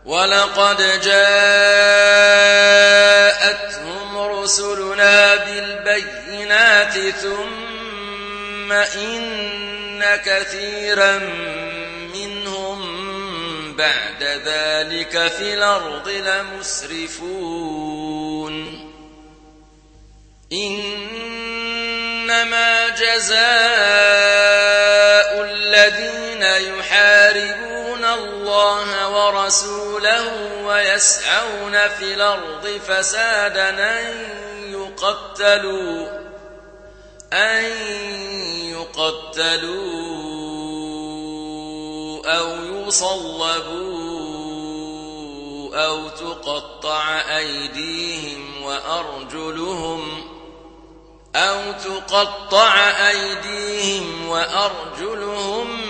ولقد جاءتهم رسلنا بالبينات ثم إن كثيرا منهم بعد ذلك في الأرض لمسرفون إنما جزاء الذين يحاربون الله ورسوله ويسعون في الأرض فسادا أن يقتلوا أو يصلبوا أو تقطع أيديهم وأرجلهم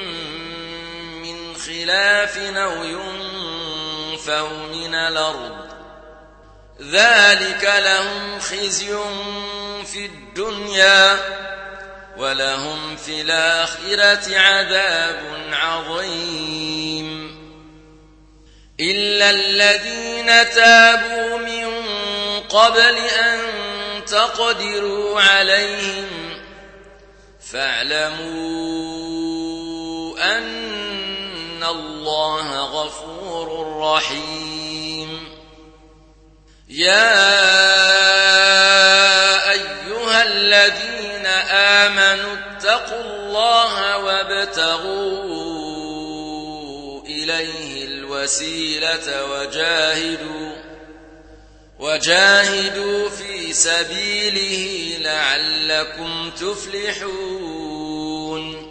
من خلاف أو ينفوا من الأرض ذلك لهم خزي في الدنيا ولهم في الآخرة عذاب عظيم إلا الذين تابوا من قبل أن تقدروا عليهم فاعلموا أن الله غفور رحيم يا أيها الذين آمنوا اتقوا الله وابتغوا إليه الوسيلة وجاهدوا في سبيله لعلكم تفلحون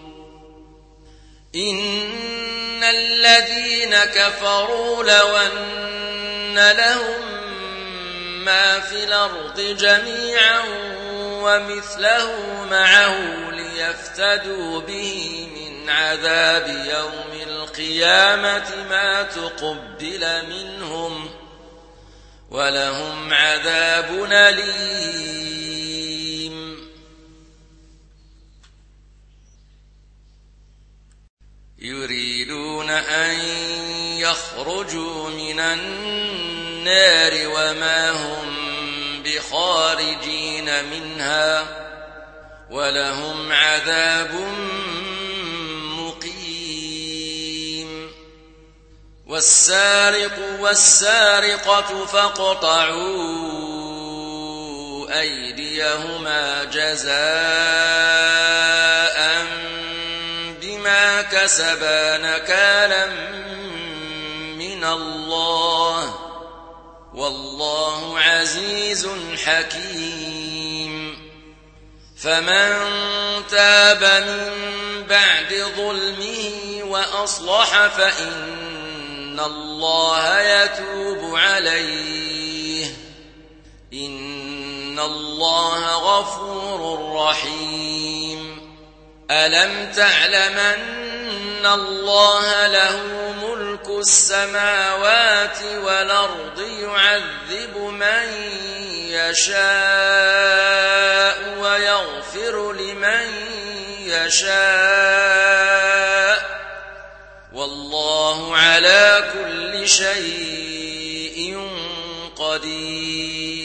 إن الذين كفروا لو أن لهم ما في الأرض جميعا ومثله معه ليفتدوا به من عذاب يوم القيامة ما تقبل منهم ولهم عذاب أليم يريدون أن يخرجوا من النار وما هم بخارجين منها ولهم عذاب مقيم والسارق والسارقة فاقطعوا أيديهما جزاء بما كسبا نكالا من الله والله عزيز حكيم فمن تاب من بعد ظلمه وأصلح فإن الله يتوب عليه إن الله غفور رحيم ألم تعلم أن الله له ملك السماوات والأرض يعذب من يشاء ويغفر لمن يشاء والله على كل شيء قدير